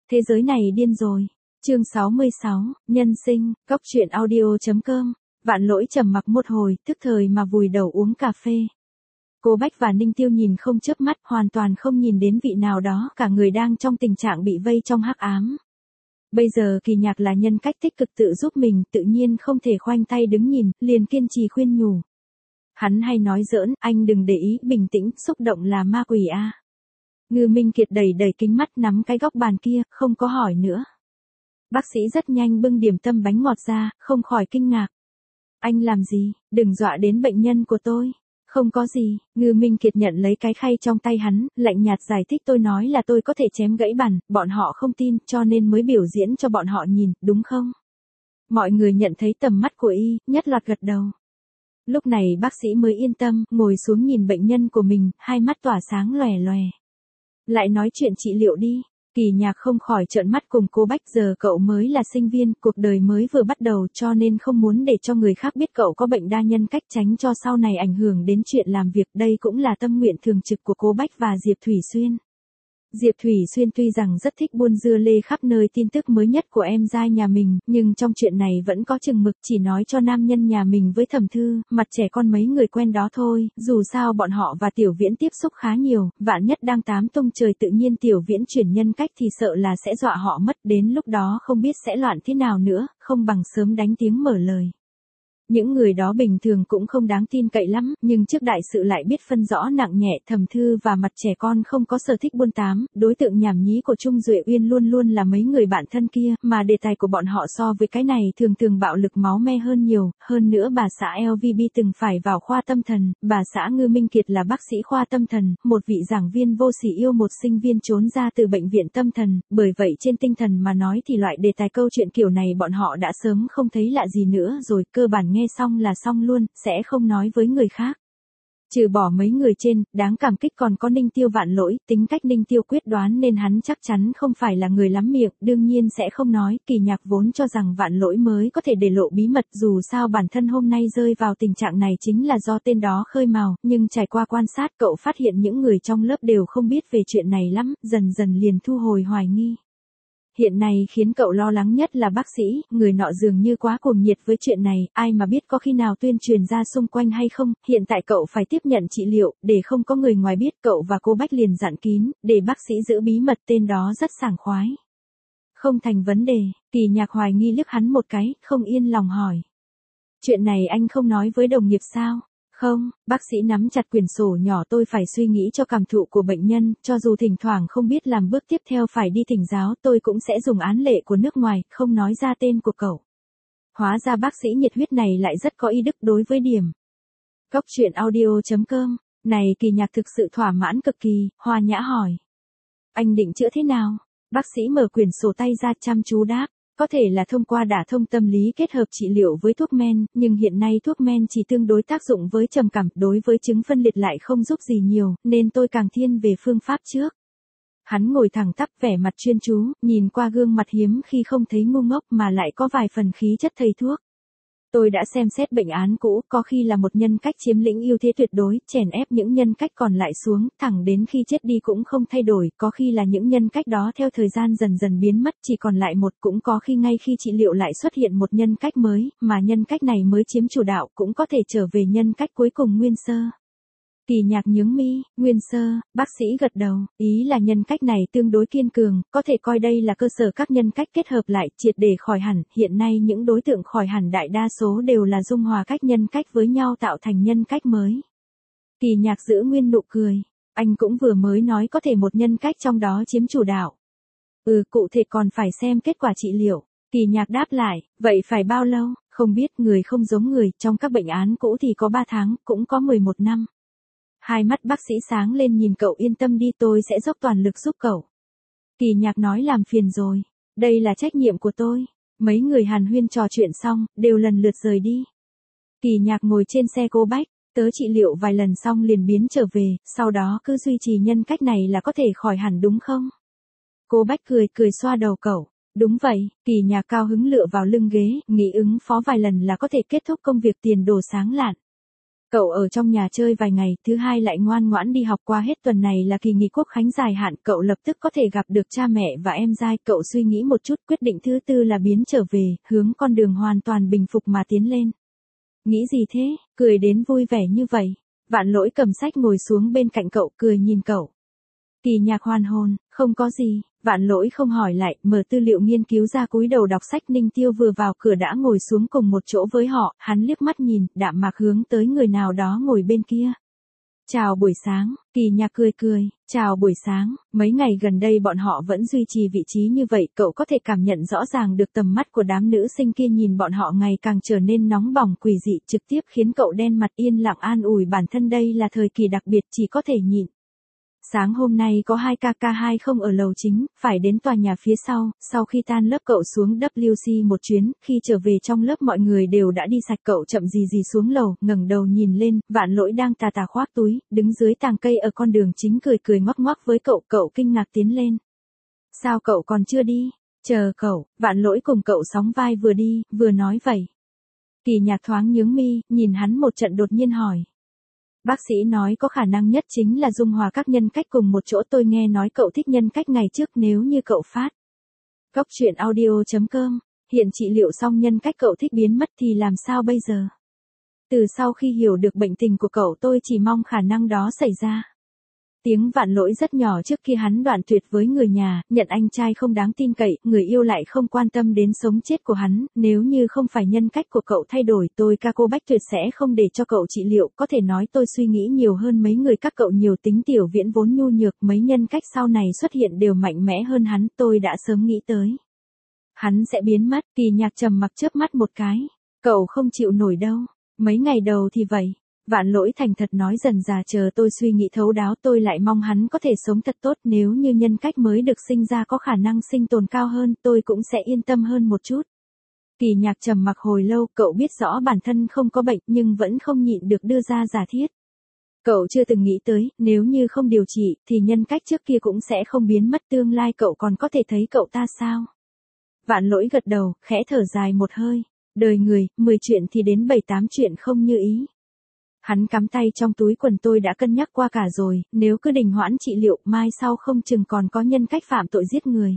Thế giới này điên rồi. Chương 66, nhân sinh, góc truyện audio.com. Vạn Lỗi trầm mặc một hồi, tức thời mà vùi đầu uống cà phê. Cô Bách và Ninh Tiêu nhìn không chớp mắt, hoàn toàn không nhìn đến vị nào đó, cả người đang trong tình trạng bị vây trong hắc ám. Bây giờ Kỳ Nhạc là nhân cách tích cực tự giúp mình, tự nhiên không thể khoanh tay đứng nhìn, liền kiên trì khuyên nhủ. Hắn hay nói giỡn, anh đừng để ý, bình tĩnh, xúc động là ma quỷ a. Ngư Minh Kiệt đẩy đẩy kính mắt nắm cái góc bàn kia, không có hỏi nữa. Bác sĩ rất nhanh bưng điểm tâm bánh ngọt ra, không khỏi kinh ngạc. Anh làm gì, đừng dọa đến bệnh nhân của tôi. Không có gì, Ngư Minh Kiệt nhận lấy cái khay trong tay hắn, lạnh nhạt giải thích tôi nói là tôi có thể chém gãy bàn, bọn họ không tin cho nên mới biểu diễn cho bọn họ nhìn, đúng không? Mọi người nhận thấy tầm mắt của y, nhất loạt gật đầu. Lúc này bác sĩ mới yên tâm, ngồi xuống nhìn bệnh nhân của mình, hai mắt tỏa sáng lòe lòe. Lại nói chuyện trị liệu đi. Kỳ Nhạc không khỏi trợn mắt cùng cô Bách, giờ cậu mới là sinh viên, cuộc đời mới vừa bắt đầu cho nên không muốn để cho người khác biết cậu có bệnh đa nhân cách, tránh cho sau này ảnh hưởng đến chuyện làm việc. Đây cũng là tâm nguyện thường trực của cô Bách và Diệp Thủy Xuyên. Diệp Thủy Xuyên tuy rằng rất thích buôn dưa lê khắp nơi tin tức mới nhất của em giai nhà mình, nhưng trong chuyện này vẫn có chừng mực, chỉ nói cho nam nhân nhà mình với Thẩm Thư, mặt trẻ con mấy người quen đó thôi, dù sao bọn họ và Tiểu Viễn tiếp xúc khá nhiều, vạn nhất đang tám tung trời tự nhiên Tiểu Viễn chuyển nhân cách thì sợ là sẽ dọa họ mất, đến lúc đó không biết sẽ loạn thế nào nữa, không bằng sớm đánh tiếng mở lời. Những người đó bình thường cũng không đáng tin cậy lắm, nhưng trước đại sự lại biết phân rõ nặng nhẹ. Thẩm Thư và mặt trẻ con không có sở thích buôn tám, đối tượng nhảm nhí của Trung Duệ Uyên luôn luôn là mấy người bạn thân kia, mà đề tài của bọn họ so với cái này thường thường bạo lực máu me hơn nhiều, hơn nữa bà xã LVB từng phải vào khoa tâm thần, bà xã Ngư Minh Kiệt là bác sĩ khoa tâm thần, một vị giảng viên vô sỉ yêu một sinh viên trốn ra từ bệnh viện tâm thần, bởi vậy trên tinh thần mà nói thì loại đề tài câu chuyện kiểu này bọn họ đã sớm không thấy lạ gì nữa rồi, cơ bản nghe xong là xong luôn, sẽ không nói với người khác. Trừ bỏ mấy người trên, đáng cảm kích còn có Ninh Tiêu Vạn Lỗi, tính cách Ninh Tiêu quyết đoán nên hắn chắc chắn không phải là người lắm miệng, đương nhiên sẽ không nói. Kỳ Nhạc vốn cho rằng Vạn Lỗi mới có thể để lộ bí mật, dù sao bản thân hôm nay rơi vào tình trạng này chính là do tên đó khơi mào, nhưng trải qua quan sát cậu phát hiện những người trong lớp đều không biết về chuyện này lắm, dần dần liền thu hồi hoài nghi. Hiện nay khiến cậu lo lắng nhất là bác sĩ, người nọ dường như quá cuồng nhiệt với chuyện này, ai mà biết có khi nào tuyên truyền ra xung quanh hay không, hiện tại cậu phải tiếp nhận trị liệu, để không có người ngoài biết, cậu và cô Bách liền dặn kín, để bác sĩ giữ bí mật, tên đó rất sảng khoái. Không thành vấn đề, Kỳ Nhạc hoài nghi liếc hắn một cái, không yên lòng hỏi. Chuyện này anh không nói với đồng nghiệp sao? Không, bác sĩ nắm chặt quyển sổ nhỏ tôi phải suy nghĩ cho cảm thụ của bệnh nhân, cho dù thỉnh thoảng không biết làm bước tiếp theo phải đi thỉnh giáo tôi cũng sẽ dùng án lệ của nước ngoài, không nói ra tên của cậu. Hóa ra bác sĩ nhiệt huyết này lại rất có y đức đối với điểm. Góc truyện audio.com, này Kỳ Nhạc thực sự thỏa mãn cực kỳ, hòa nhã hỏi. Anh định chữa thế nào? Bác sĩ mở quyển sổ tay ra chăm chú đáp. Có thể là thông qua đả thông tâm lý kết hợp trị liệu với thuốc men, nhưng hiện nay thuốc men chỉ tương đối tác dụng với trầm cảm, đối với chứng phân liệt lại không giúp gì nhiều, nên tôi càng thiên về phương pháp trước. Hắn ngồi thẳng tắp vẻ mặt chuyên chú, nhìn qua gương mặt hiếm khi không thấy ngu ngốc mà lại có vài phần khí chất thầy thuốc. Tôi đã xem xét bệnh án cũ, có khi là một nhân cách chiếm lĩnh ưu thế tuyệt đối, chèn ép những nhân cách còn lại xuống, thẳng đến khi chết đi cũng không thay đổi, có khi là những nhân cách đó theo thời gian dần dần biến mất, chỉ còn lại một, cũng có khi ngay khi trị liệu lại xuất hiện một nhân cách mới, mà nhân cách này mới chiếm chủ đạo, cũng có thể trở về nhân cách cuối cùng nguyên sơ. Kỳ Nhạc nhướng mi, nguyên sơ, bác sĩ gật đầu, ý là nhân cách này tương đối kiên cường, có thể coi đây là cơ sở các nhân cách kết hợp lại, triệt để khỏi hẳn, hiện nay những đối tượng khỏi hẳn đại đa số đều là dung hòa cách nhân cách với nhau tạo thành nhân cách mới. Kỳ Nhạc giữ nguyên nụ cười, anh cũng vừa mới nói có thể một nhân cách trong đó chiếm chủ đạo. Cụ thể còn phải xem kết quả trị liệu. Kỳ Nhạc đáp lại, vậy phải bao lâu, không biết, người không giống người, trong các bệnh án cũ thì có 3 tháng, cũng có 11 năm. Hai mắt bác sĩ sáng lên nhìn cậu yên tâm đi tôi sẽ dốc toàn lực giúp cậu. Kỳ Nhạc nói làm phiền rồi, đây là trách nhiệm của tôi. Mấy người hàn huyên trò chuyện xong, đều lần lượt rời đi. Kỳ Nhạc ngồi trên xe cô Bách, tớ trị liệu vài lần xong liền biến trở về, sau đó cứ duy trì nhân cách này là có thể khỏi hẳn đúng không? Cô Bách cười xoa đầu cậu. Đúng vậy, Kỳ Nhạc cao hứng lựa vào lưng ghế, nghĩ ứng phó vài lần là có thể kết thúc công việc tiền đồ sáng lạn. Cậu ở trong nhà chơi vài ngày, thứ hai lại ngoan ngoãn đi học, qua hết tuần này là kỳ nghỉ quốc khánh dài hạn, cậu lập tức có thể gặp được cha mẹ và em giai. Cậu suy nghĩ một chút, quyết định thứ tư là biến trở về, hướng con đường hoàn toàn bình phục mà tiến lên. Nghĩ gì thế, cười đến vui vẻ như vậy. Vạn Lỗi cầm sách ngồi xuống bên cạnh cậu, cười nhìn cậu. Kỳ Nhạc hoàn hồn, không có gì. Vạn Lỗi không hỏi lại, mở tư liệu nghiên cứu ra, cúi đầu đọc sách. Ninh Tiêu vừa vào cửa đã ngồi xuống cùng một chỗ với họ, hắn liếc mắt nhìn, đạm mạc hướng tới người nào đó ngồi bên kia. Chào buổi sáng, Kỳ Nhạc cười cười, chào buổi sáng. Mấy ngày gần đây bọn họ vẫn duy trì vị trí như vậy, cậu có thể cảm nhận rõ ràng được tầm mắt của đám nữ sinh kia nhìn bọn họ ngày càng trở nên nóng bỏng quỷ dị, trực tiếp khiến cậu đen mặt, yên lặng an ủi bản thân đây là thời kỳ đặc biệt, chỉ có thể nhịn. Sáng hôm nay có 2KK2 không ở lầu chính, phải đến tòa nhà phía sau khi tan lớp cậu xuống WC một chuyến, khi trở về trong lớp mọi người đều đã đi sạch, cậu chậm gì xuống lầu, ngẩng đầu nhìn lên, Vạn Lỗi đang tà tà khoác túi, đứng dưới tàng cây ở con đường chính cười ngoắc ngoắc với cậu kinh ngạc tiến lên. Sao cậu còn chưa đi? Chờ cậu. Vạn Lỗi cùng cậu sóng vai vừa đi, vừa nói vậy. Kỳ Nhạc thoáng nhướng mi, nhìn hắn một trận đột nhiên hỏi. Bác sĩ nói có khả năng nhất chính là dung hòa các nhân cách cùng một chỗ, tôi nghe nói cậu thích nhân cách ngày trước, nếu như cậu phát. Góc truyện audio.com, hiện trị liệu xong nhân cách cậu thích biến mất thì làm sao bây giờ? Từ sau khi hiểu được bệnh tình của cậu tôi chỉ mong khả năng đó xảy ra. Tiếng Vạn Lỗi rất nhỏ trước khi hắn đoạn tuyệt với người nhà, nhận anh trai không đáng tin cậy, người yêu lại không quan tâm đến sống chết của hắn, nếu như không phải nhân cách của cậu thay đổi, tôi Cô Bách Tuyệt sẽ không để cho cậu trị liệu, có thể nói tôi suy nghĩ nhiều hơn mấy người các cậu nhiều, tính Tiểu Viễn vốn nhu nhược, mấy nhân cách sau này xuất hiện đều mạnh mẽ hơn hắn, tôi đã sớm nghĩ tới. Hắn sẽ biến mất. Kỳ Nhạc trầm mặc chớp mắt một cái, cậu không chịu nổi đâu, mấy ngày đầu thì vậy. Vạn Lỗi thành thật nói, dần dà chờ tôi suy nghĩ thấu đáo, tôi lại mong hắn có thể sống thật tốt, nếu như nhân cách mới được sinh ra có khả năng sinh tồn cao hơn, tôi cũng sẽ yên tâm hơn một chút. Kỳ Nhạc trầm mặc hồi lâu, cậu biết rõ bản thân không có bệnh nhưng vẫn không nhịn được đưa ra giả thiết. Cậu chưa từng nghĩ tới, nếu như không điều trị, thì nhân cách trước kia cũng sẽ không biến mất, tương lai cậu còn có thể thấy cậu ta sao? Vạn Lỗi gật đầu, khẽ thở dài một hơi. Đời người, 10 chuyện thì đến 7-8 chuyện không như ý. Hắn cắm tay trong túi quần, tôi đã cân nhắc qua cả rồi, nếu cứ đình hoãn trị liệu, mai sau không chừng còn có nhân cách phạm tội giết người.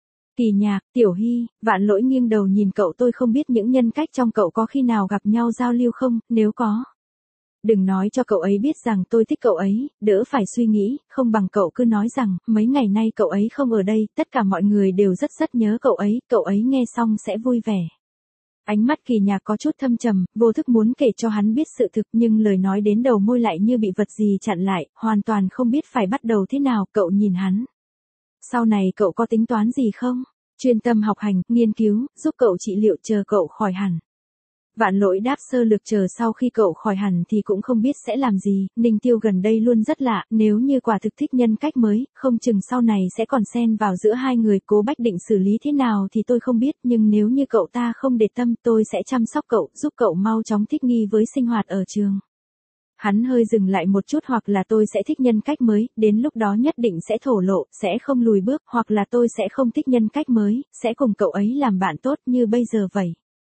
Kỳ Nhạc, Tiểu Hy. Vạn Lỗi nghiêng đầu nhìn cậu, tôi không biết những nhân cách trong cậu có khi nào gặp nhau giao lưu không, nếu có. Đừng nói cho cậu ấy biết rằng tôi thích cậu ấy, đỡ phải suy nghĩ, không bằng cậu cứ nói rằng, mấy ngày nay cậu ấy không ở đây, tất cả mọi người đều rất nhớ cậu ấy nghe xong sẽ vui vẻ. Ánh mắt Kỳ Nhạc có chút thâm trầm, vô thức muốn kể cho hắn biết sự thực nhưng lời nói đến đầu môi lại như bị vật gì chặn lại, hoàn toàn không biết phải bắt đầu thế nào, cậu nhìn hắn. Sau này cậu có tính toán gì không? Chuyên tâm học hành, nghiên cứu, giúp cậu trị liệu, chờ cậu khỏi hẳn. Vạn Lỗi đáp sơ lược, chờ sau khi cậu khỏi hẳn thì cũng không biết sẽ làm gì, Ninh Tiêu gần đây luôn rất lạ, nếu như quả thực thích nhân cách mới, không chừng sau này sẽ còn xen vào giữa hai người, Cố Bách định xử lý thế nào thì tôi không biết, nhưng nếu như cậu ta không để tâm, tôi sẽ chăm sóc cậu, giúp cậu mau chóng thích nghi với sinh hoạt ở trường. Hắn hơi dừng lại một chút, hoặc là tôi sẽ thích nhân cách mới, đến lúc đó nhất định sẽ thổ lộ, sẽ không lùi bước, hoặc là tôi sẽ không thích nhân cách mới, sẽ cùng cậu ấy làm bạn tốt như bây giờ vậy.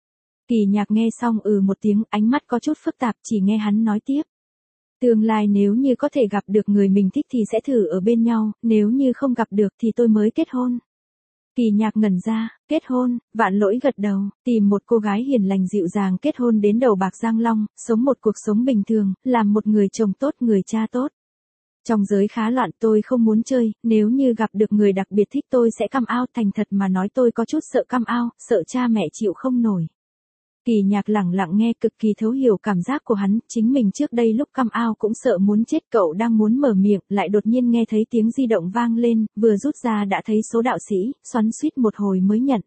Kỳ Nhạc nghe xong một tiếng, ánh mắt có chút phức tạp, chỉ nghe hắn nói tiếp. Tương lai nếu như có thể gặp được người mình thích thì sẽ thử ở bên nhau, nếu như không gặp được thì tôi mới kết hôn. Kỳ Nhạc ngẩn ra, kết hôn. Vạn Lỗi gật đầu, tìm một cô gái hiền lành dịu dàng, kết hôn đến đầu bạc răng long, sống một cuộc sống bình thường, làm một người chồng tốt, người cha tốt. Trong giới khá loạn, tôi không muốn chơi, nếu như gặp được người đặc biệt thích tôi sẽ come out, thành thật mà nói tôi có chút sợ come out, sợ cha mẹ chịu không nổi. Kỳ Nhạc lẳng lặng nghe, cực kỳ thấu hiểu cảm giác của hắn, chính mình trước đây lúc come out cũng sợ muốn chết, cậu đang muốn mở miệng, lại đột nhiên nghe thấy tiếng di động vang lên, vừa rút ra đã thấy số đạo sĩ, xoắn xuýt một hồi mới nhận.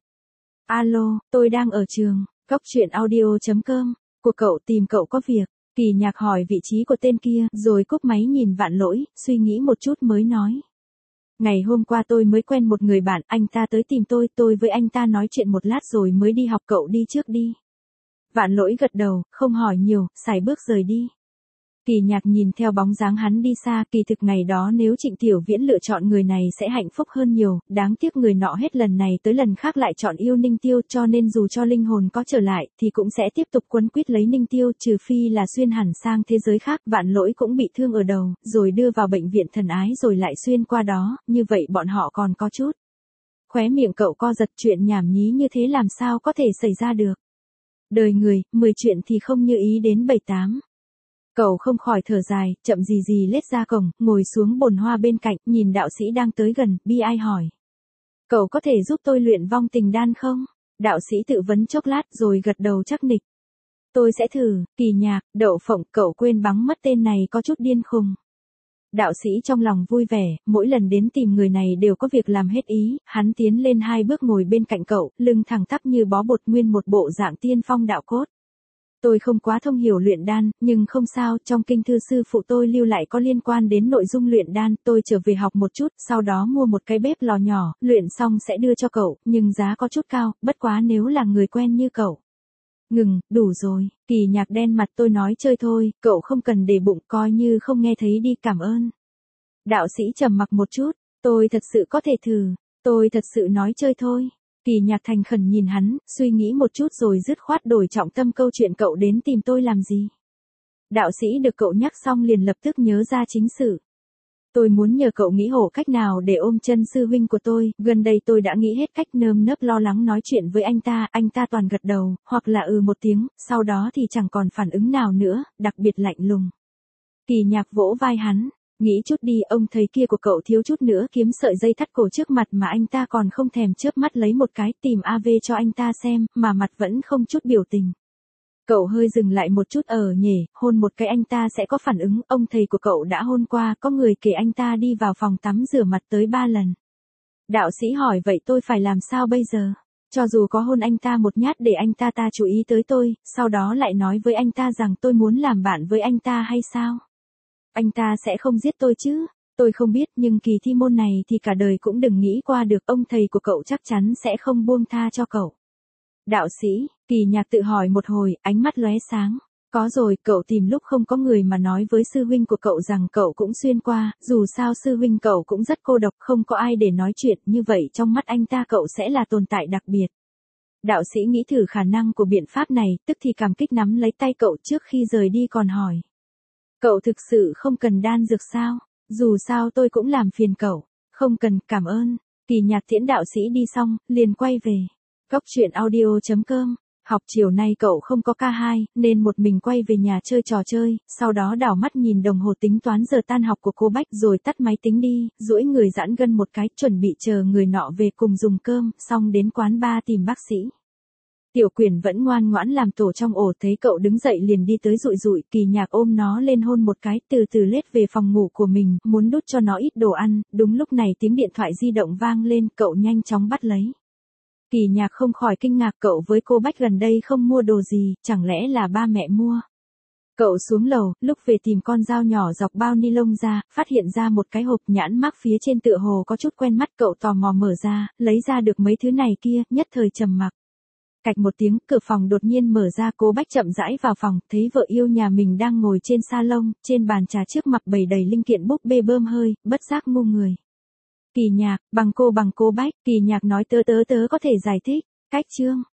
Alo, tôi đang ở trường, góc truyện audio.com, của cậu tìm cậu có việc. Kỳ Nhạc hỏi vị trí của tên kia, rồi cúp máy nhìn Vạn Lỗi, suy nghĩ một chút mới nói. Ngày hôm qua tôi mới quen một người bạn, anh ta tới tìm tôi với anh ta nói chuyện một lát rồi mới đi học, cậu đi trước đi. Vạn Lỗi gật đầu, không hỏi nhiều, sải bước rời đi. Kỳ Nhạc nhìn theo bóng dáng hắn đi xa, kỳ thực ngày đó nếu Trịnh Tiểu Viễn lựa chọn người này sẽ hạnh phúc hơn nhiều, đáng tiếc người nọ hết lần này tới lần khác lại chọn yêu Ninh Tiêu, cho nên dù cho linh hồn có trở lại thì cũng sẽ tiếp tục quấn quýt lấy Ninh Tiêu, trừ phi là xuyên hẳn sang thế giới khác. Vạn Lỗi cũng bị thương ở đầu, rồi đưa vào bệnh viện thần ái rồi lại xuyên qua đó, như vậy bọn họ còn có chút. Khóe miệng cậu co giật, chuyện nhảm nhí như thế làm sao có thể xảy ra được. Đời người, 10 chuyện thì không như ý đến 7-8. Cậu không khỏi thở dài, chậm gì gì lết ra cổng, ngồi xuống bồn hoa bên cạnh, nhìn đạo sĩ đang tới gần, bi ai hỏi. Cậu có thể giúp tôi luyện vong tình đan không? Đạo sĩ tự vấn chốc lát rồi gật đầu chắc nịch. Tôi sẽ thử. Kỳ Nhạc, Đậu Phộng, cậu quên bẵng mất tên này có chút điên khùng. Đạo sĩ trong lòng vui vẻ, mỗi lần đến tìm người này đều có việc làm hết ý, hắn tiến lên 2 bước ngồi bên cạnh cậu, lưng thẳng tắp như bó bột, nguyên một bộ dạng tiên phong đạo cốt. Tôi không quá thông hiểu luyện đan, nhưng không sao, trong kinh thư sư phụ tôi lưu lại có liên quan đến nội dung luyện đan, tôi trở về học một chút, sau đó mua một cái bếp lò nhỏ, luyện xong sẽ đưa cho cậu, nhưng giá có chút cao, bất quá nếu là người quen như cậu. Ngừng, đủ rồi. Kỳ Nhạc đen mặt, tôi nói chơi thôi, cậu không cần để bụng, coi như không nghe thấy đi, cảm ơn. Đạo sĩ trầm mặc một chút, tôi thật sự có thể thử, tôi thật sự nói chơi thôi. Kỳ Nhạc thành khẩn nhìn hắn, suy nghĩ một chút rồi dứt khoát đổi trọng tâm, câu chuyện cậu đến tìm tôi làm gì. Đạo sĩ được cậu nhắc xong liền lập tức nhớ ra chính sự. Tôi muốn nhờ cậu nghĩ hộ cách nào để ôm chân sư huynh của tôi, gần đây tôi đã nghĩ hết cách, nơm nớp lo lắng nói chuyện với anh ta toàn gật đầu, hoặc là một tiếng, sau đó thì chẳng còn phản ứng nào nữa, đặc biệt lạnh lùng. Kỳ Nhạc vỗ vai hắn, nghĩ chút đi, ông thầy kia của cậu thiếu chút nữa kiếm sợi dây thắt cổ trước mặt mà anh ta còn không thèm chớp mắt lấy một cái, tìm AV cho anh ta xem, mà mặt vẫn không chút biểu tình. Cậu hơi dừng lại một chút, nhỉ, hôn một cái anh ta sẽ có phản ứng, ông thầy của cậu đã hôn qua, có người kể anh ta đi vào phòng tắm rửa mặt tới 3 lần. Đạo sĩ hỏi, vậy tôi phải làm sao bây giờ? Cho dù có hôn anh ta một nhát để anh ta chú ý tới tôi, sau đó lại nói với anh ta rằng tôi muốn làm bạn với anh ta hay sao? Anh ta sẽ không giết tôi chứ? Tôi không biết, nhưng kỳ thi môn này thì cả đời cũng đừng nghĩ qua được, ông thầy của cậu chắc chắn sẽ không buông tha cho cậu. Đạo sĩ, Kỳ Nhạc tự hỏi một hồi, ánh mắt lóe sáng. Có rồi, cậu tìm lúc không có người mà nói với sư huynh của cậu rằng cậu cũng xuyên qua, dù sao sư huynh cậu cũng rất cô độc, không có ai để nói chuyện, như vậy trong mắt anh ta cậu sẽ là tồn tại đặc biệt. Đạo sĩ nghĩ thử khả năng của biện pháp này, tức thì cảm kích nắm lấy tay cậu trước khi rời đi còn hỏi. Cậu thực sự không cần đan dược sao? Dù sao tôi cũng làm phiền cậu. Không cần, cảm ơn. Kỳ Nhạc tiễn đạo sĩ đi xong, liền quay về. Cốc truyện audio.com. Học chiều nay cậu không có K2, nên một mình quay về nhà chơi trò chơi, sau đó đảo mắt nhìn đồng hồ tính toán giờ tan học của cô Bách rồi tắt máy tính đi, duỗi người giãn gân một cái, chuẩn bị chờ người nọ về cùng dùng cơm, xong đến quán bar tìm bác sĩ. Tiểu Quyền vẫn ngoan ngoãn làm tổ trong ổ, thấy cậu đứng dậy liền đi tới dụi dụi, Kỳ Nhạc ôm nó lên hôn một cái, từ từ lết về phòng ngủ của mình, muốn đút cho nó ít đồ ăn, đúng lúc này tiếng điện thoại di động vang lên, cậu nhanh chóng bắt lấy. Kỳ Nhạc không khỏi kinh ngạc, cậu với cô Bách gần đây không mua đồ gì, chẳng lẽ là ba mẹ mua. Cậu xuống lầu, lúc về tìm con dao nhỏ dọc bao ni lông ra, phát hiện ra một cái hộp nhãn mác phía trên tựa hồ có chút quen mắt, cậu tò mò mở ra, lấy ra được mấy thứ này kia, nhất thời trầm mặc. Cạch một tiếng, cửa phòng đột nhiên mở ra, cô Bách chậm rãi vào phòng, thấy vợ yêu nhà mình đang ngồi trên salon, trên bàn trà trước mặt bày đầy linh kiện búp bê bơm hơi, bất giác ngu người. Kỳ Nhạc, bằng cô Bách, Kỳ Nhạc nói tớ có thể giải thích. Cách chương